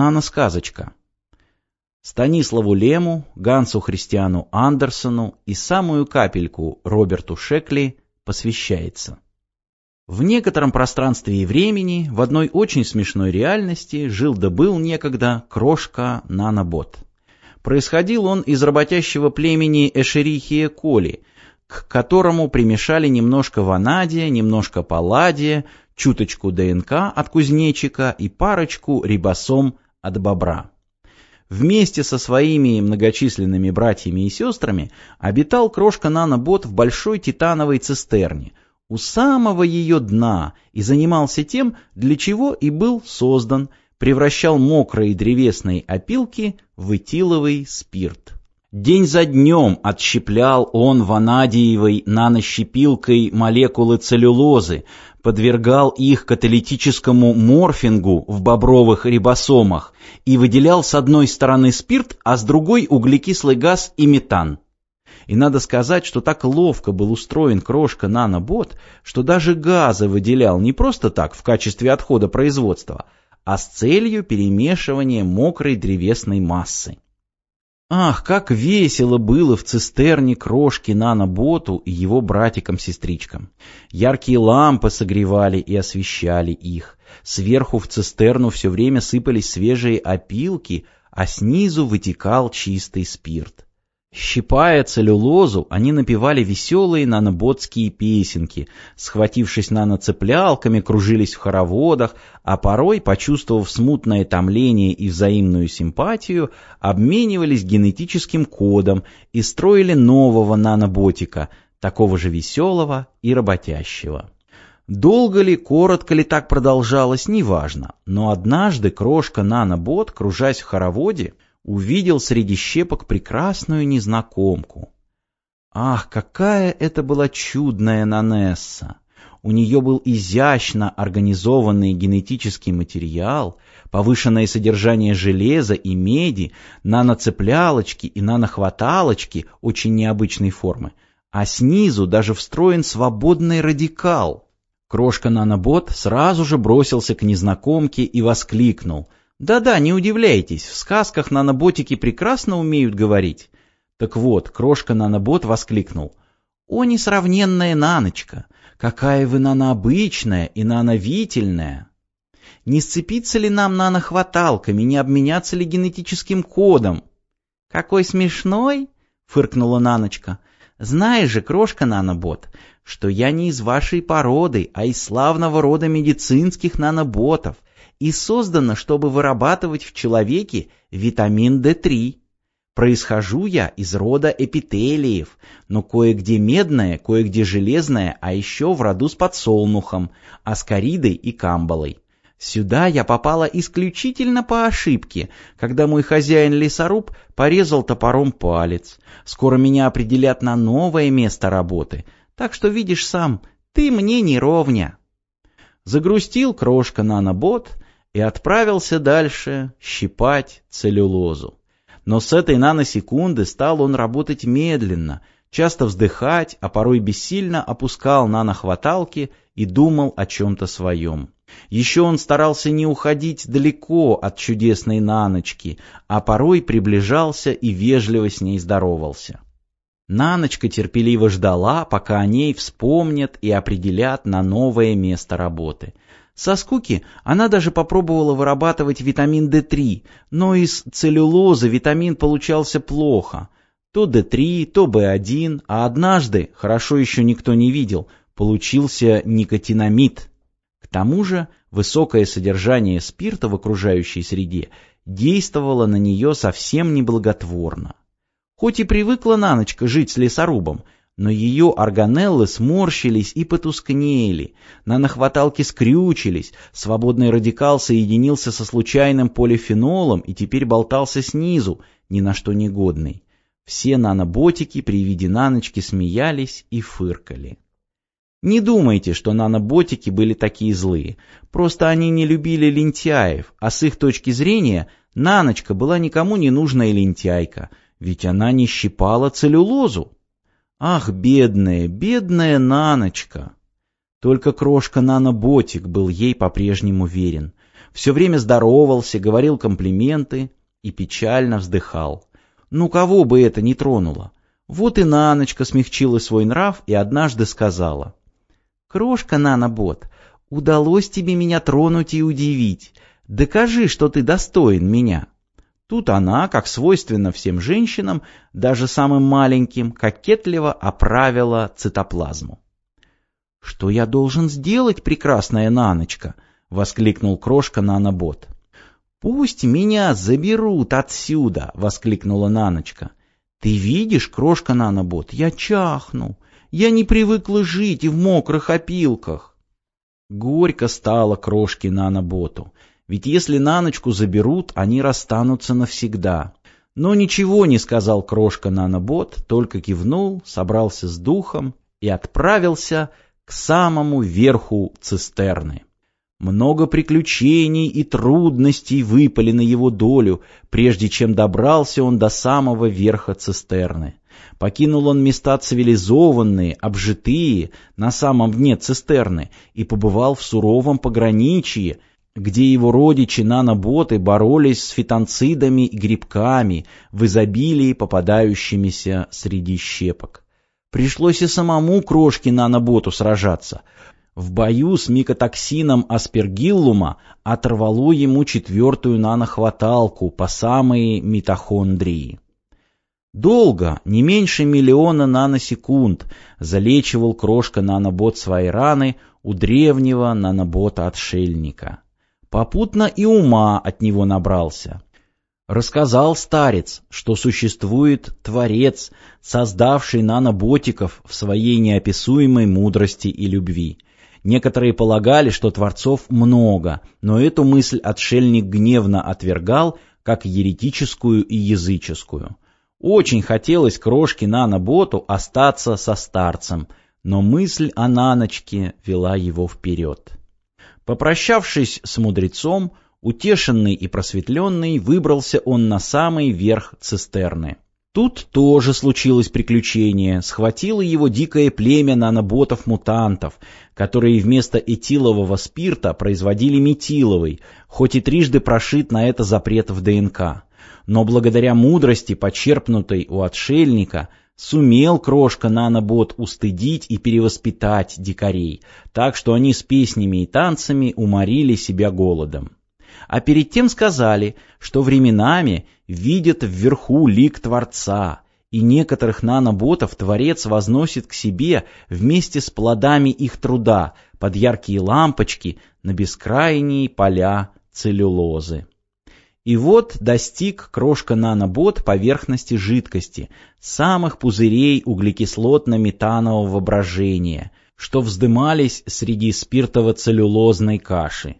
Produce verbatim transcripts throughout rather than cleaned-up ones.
Нано-сказочка. Станиславу Лему, Гансу Христиану Андерсону и самую капельку Роберту Шекли посвящается. В некотором пространстве и времени, в одной очень смешной реальности, жил да был некогда крошка Нанобот. Происходил он из работящего племени Эшерихия Коли, к которому примешали немножко ванадия, немножко палладия, чуточку ДНК от кузнечика и парочку рибосом от бобра. Вместе со своими многочисленными братьями и сестрами обитал крошка Нанобот в большой титановой цистерне, у самого ее дна, и занимался тем, для чего и был создан, превращал мокрые древесные опилки в этиловый спирт. День за днем отщеплял он ванадиевой нанощепилкой молекулы целлюлозы, подвергал их каталитическому морфингу в бобровых рибосомах и выделял с одной стороны спирт, а с другой углекислый газ и метан. И надо сказать, что так ловко был устроен крошка Нанобот, что даже газы выделял не просто так в качестве отхода производства, а с целью перемешивания мокрой древесной массы. Ах, как весело было в цистерне крошки Наноботу и его братикам-сестричкам. Яркие лампы согревали и освещали их. Сверху в цистерну все время сыпались свежие опилки, а снизу вытекал чистый спирт. Щипая целлюлозу, они напевали веселые наноботские песенки, схватившись наноцеплялками, кружились в хороводах, а порой, почувствовав смутное томление и взаимную симпатию, обменивались генетическим кодом и строили нового наноботика, такого же веселого и работящего. Долго ли, коротко ли так продолжалось, неважно, но однажды крошка Нанобот, кружась в хороводе, увидел среди щепок прекрасную незнакомку. Ах, какая это была чудная нанесса! У нее был изящно организованный генетический материал, повышенное содержание железа и меди, наноцеплялочки и нанохваталочки очень необычной формы, а снизу даже встроен свободный радикал. Крошка Нанобот сразу же бросился к незнакомке и воскликнул: «Да-да, не удивляйтесь, в сказках наноботики прекрасно умеют говорить». Так вот, крошка Нанобот воскликнул: «О, несравненная Наночка, какая вы нанообычная и нановительная! Не сцепиться ли нам нанохваталками, не обменяться ли генетическим кодом?» «Какой смешной!» — фыркнула Наночка. «Знаешь же, крошка Нанобот, что я не из вашей породы, а из славного рода медицинских наноботов, и создано, чтобы вырабатывать в человеке витамин дэ три. Происхожу я из рода эпителиев, но кое-где медное, кое-где железное, а еще в роду с подсолнухом, аскаридой и камбалой. Сюда я попала исключительно по ошибке, когда мой хозяин-лесоруб порезал топором палец. Скоро меня определят на новое место работы, так что видишь сам, ты мне не ровня». Загрустил крошка Нанобот и отправился дальше щипать целлюлозу. Но с этой наносекунды стал он работать медленно, часто вздыхать, а порой бессильно опускал нанохваталки и думал о чем-то своем. Еще он старался не уходить далеко от чудесной Наночки, а порой приближался и вежливо с ней здоровался. Наночка терпеливо ждала, пока о ней вспомнят и определят на новое место работы. Со скуки она даже попробовала вырабатывать витамин дэ три, но из целлюлозы витамин получался плохо. То дэ три, то бэ один, а однажды, хорошо еще никто не видел, получился никотинамид. К тому же высокое содержание спирта в окружающей среде действовало на нее совсем неблаготворно. Хоть и привыкла Наночка жить с лесорубом, но ее органеллы сморщились и потускнели, нанохваталки скрючились, свободный радикал соединился со случайным полифенолом и теперь болтался снизу, ни на что не годный. Все наноботики при виде Наночки смеялись и фыркали. Не думайте, что наноботики были такие злые, просто они не любили лентяев, а с их точки зрения Наночка была никому не нужная лентяйка, ведь она не щипала целлюлозу. Ах, бедная, бедная Наночка! Только крошка Наноботик был ей по-прежнему верен. Все время здоровался, говорил комплименты и печально вздыхал. Ну кого бы это ни тронуло? Вот и Наночка смягчила свой нрав и однажды сказала: «Крошка Нанобот, удалось тебе меня тронуть и удивить. Докажи, что ты достоин меня». Тут она, как свойственно всем женщинам, даже самым маленьким, кокетливо оправила цитоплазму. «Что я должен сделать, прекрасная Наночка?» — воскликнул крошка Нанобот. «Пусть меня заберут отсюда!» — воскликнула Наночка. «Ты видишь, крошка Нанобот, я чахну. Я не привыкла жить и в мокрых опилках». Горько стало крошке Наноботу, ведь если Наночку заберут, они расстанутся навсегда. Но ничего не сказал крошка Нанобот, только кивнул, собрался с духом и отправился к самому верху цистерны. Много приключений и трудностей выпали на его долю, прежде чем добрался он до самого верха цистерны. Покинул он места цивилизованные, обжитые, на самом дне цистерны, и побывал в суровом пограничье, где его родичи наноботы боролись с фитонцидами и грибками, в изобилии попадающимися среди щепок. Пришлось и самому крошке наноботу сражаться. В бою с микотоксином аспергиллума оторвало ему четвертую нанохваталку по самые митохондрии. Долго, не меньше миллиона наносекунд, залечивал крошка нанобот свои раны у древнего нанобота-отшельника. Попутно и ума от него набрался. Рассказал старец, что существует Творец, создавший наноботиков в своей неописуемой мудрости и любви. Некоторые полагали, что творцов много, но эту мысль отшельник гневно отвергал, как еретическую и языческую. Очень хотелось крошке наноботу остаться со старцем, но мысль о Наночке вела его вперед. Попрощавшись с мудрецом, утешенный и просветленный, выбрался он на самый верх цистерны. Тут тоже случилось приключение. Схватило его дикое племя наноботов-мутантов, которые вместо этилового спирта производили метиловый, хоть и трижды прошит на это запрет в ДНК. Но благодаря мудрости, почерпнутой у отшельника, сумел крошка нанобот устыдить и перевоспитать дикарей, так что они с песнями и танцами уморили себя голодом. А перед тем сказали, что временами видят вверху лик Творца, и некоторых наноботов Творец возносит к себе вместе с плодами их труда под яркие лампочки на бескрайние поля целлюлозы. И вот достиг крошка нанобот поверхности жидкости, самых пузырей углекислотно-метанового брожения, что вздымались среди спиртово-целлюлозной каши.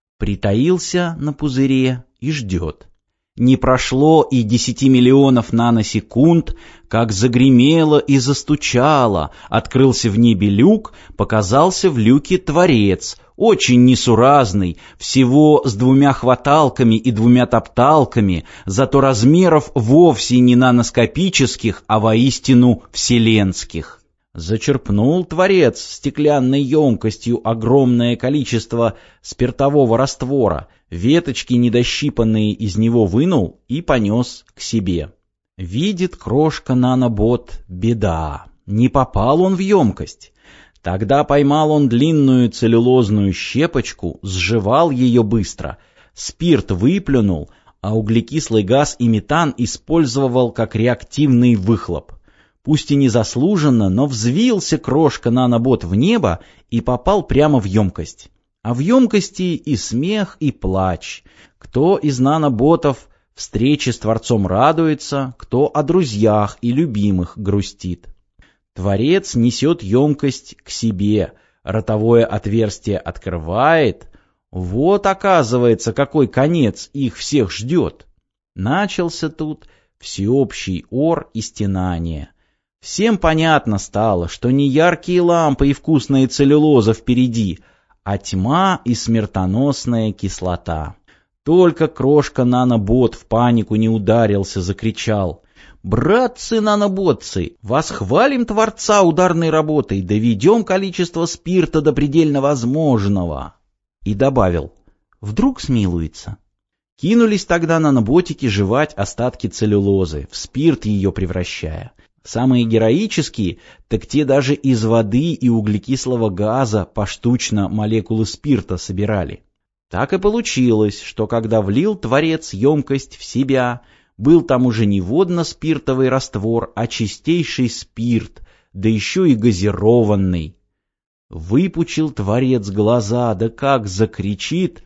Притаился на пузыре и ждет. Не прошло и десяти миллионов наносекунд, как загремело и застучало, открылся в небе люк, показался в люке Творец, очень несуразный, всего с двумя хваталками и двумя топталками, зато размеров вовсе не наноскопических, а воистину вселенских. Зачерпнул Творец стеклянной емкостью огромное количество спиртового раствора, веточки недощипанные из него вынул и понес к себе. Видит крошка нанобот, беда, не попал он в емкость. Тогда поймал он длинную целлюлозную щепочку, сживал ее быстро, спирт выплюнул, а углекислый газ и метан использовал как реактивный выхлоп. Пусть и незаслуженно, но взвился крошка нанобот в небо и попал прямо в емкость. А в емкости и смех, и плач. Кто из наноботов встрече с Творцом радуется, кто о друзьях и любимых грустит. Творец несет емкость к себе, ротовое отверстие открывает. Вот, оказывается, какой конец их всех ждет. Начался тут всеобщий ор и стенание. Всем понятно стало, что не яркие лампы и вкусная целлюлоза впереди, а тьма и смертоносная кислота. Только крошка нанобот в панику не ударился, закричал: «Братцы-наноботцы, восхвалим Творца ударной работой, доведем количество спирта до предельно возможного!» И добавил: Вдруг смилуется. Кинулись тогда наноботики жевать остатки целлюлозы, в спирт ее превращая. Самые героические, так те даже из воды и углекислого газа поштучно молекулы спирта собирали. Так и получилось, что когда влил Творец емкость в себя, был там уже не водно-спиртовый раствор, а чистейший спирт, да еще и газированный. Выпучил Творец глаза, да как закричит: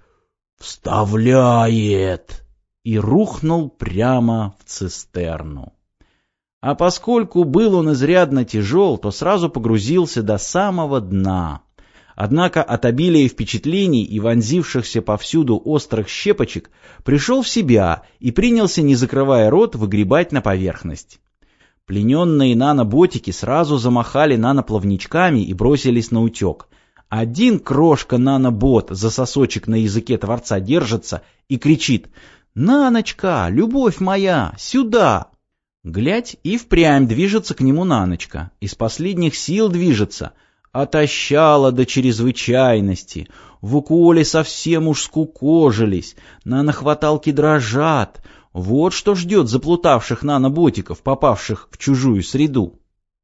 «Вставляет!» и рухнул прямо в цистерну. А поскольку был он изрядно тяжел, то сразу погрузился до самого дна. Однако от обилия впечатлений и вонзившихся повсюду острых щепочек пришел в себя и принялся, не закрывая рот, выгребать на поверхность. Плененные наноботики сразу замахали наноплавничками и бросились на утек. Один крошка нанобот за сосочек на языке Творца держится и кричит: «Наночка, любовь моя, сюда!» Глядь, и впрямь движется к нему Наночка, из последних сил движется, отощала до чрезвычайности, в уколе совсем уж скукожились, нанохваталки дрожат. Вот что ждет заплутавших наноботиков, попавших в чужую среду.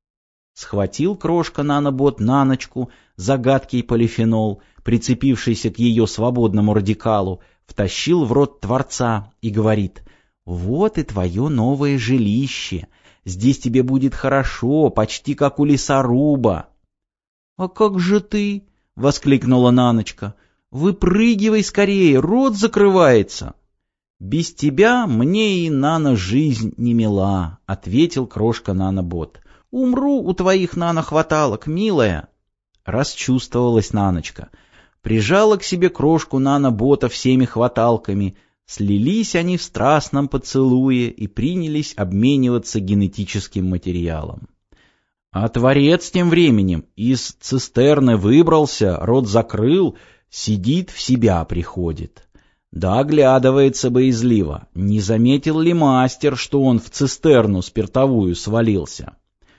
Схватил крошка нанобот Наночку за гадкий полифенол, прицепившийся к ее свободному радикалу, втащил в рот Творца и говорит: «Вот и твое новое жилище. Здесь тебе будет хорошо, почти как у лесоруба». «А как же ты?» — воскликнула Наночка. «Выпрыгивай скорее, рот закрывается». «Без тебя мне и нано-жизнь не мила», — ответил крошка нанобот. «Умру у твоих нанохваталок, милая». Расчувствовалась Наночка. Прижала к себе крошку нанобота всеми хваталками. Слились они в страстном поцелуе и принялись обмениваться генетическим материалом. А Творец тем временем из цистерны выбрался, рот закрыл, сидит, в себя приходит. Да оглядывается боязливо, не заметил ли мастер, что он в цистерну спиртовую свалился.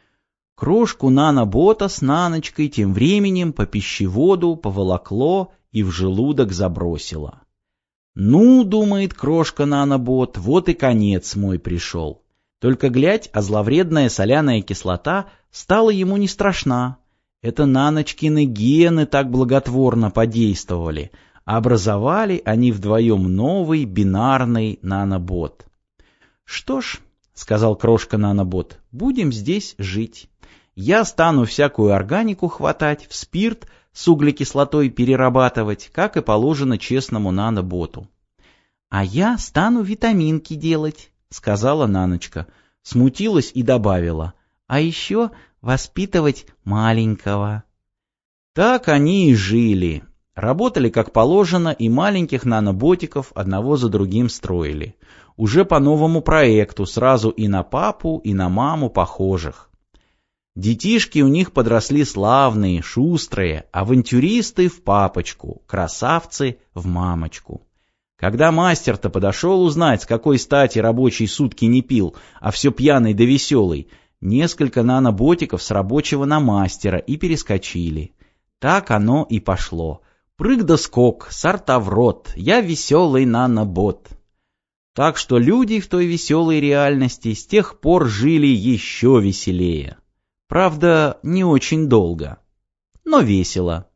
Крошку нанобота с Наночкой тем временем по пищеводу поволокло и в желудок забросило. «Ну, — думает крошка нанобот, — вот и конец мой пришел». Только глядь, а зловредная соляная кислота стала ему не страшна. Это Наночкины гены так благотворно подействовали. Образовали они вдвоем новый бинарный нанобот. «Что ж, — сказал крошка нанобот, — будем здесь жить. Я стану всякую органику хватать, в спирт с углекислотой перерабатывать, как и положено честному наноботу». «А я стану витаминки делать», — сказала Наночка. Смутилась и добавила: «А еще воспитывать маленького». Так они и жили. Работали как положено, и маленьких наноботиков одного за другим строили. Уже по новому проекту, сразу и на папу, и на маму похожих. Детишки у них подросли славные, шустрые, авантюристы в папочку, красавцы в мамочку. Когда мастер-то подошел узнать, с какой стати рабочий сутки не пил, а все пьяный да веселый, несколько наноботиков с рабочего на мастера и перескочили. Так оно и пошло. Прыг да скок, сорта в рот, я веселый нанобот. Так что люди в той веселой реальности с тех пор жили еще веселее. Правда, не очень долго, но весело.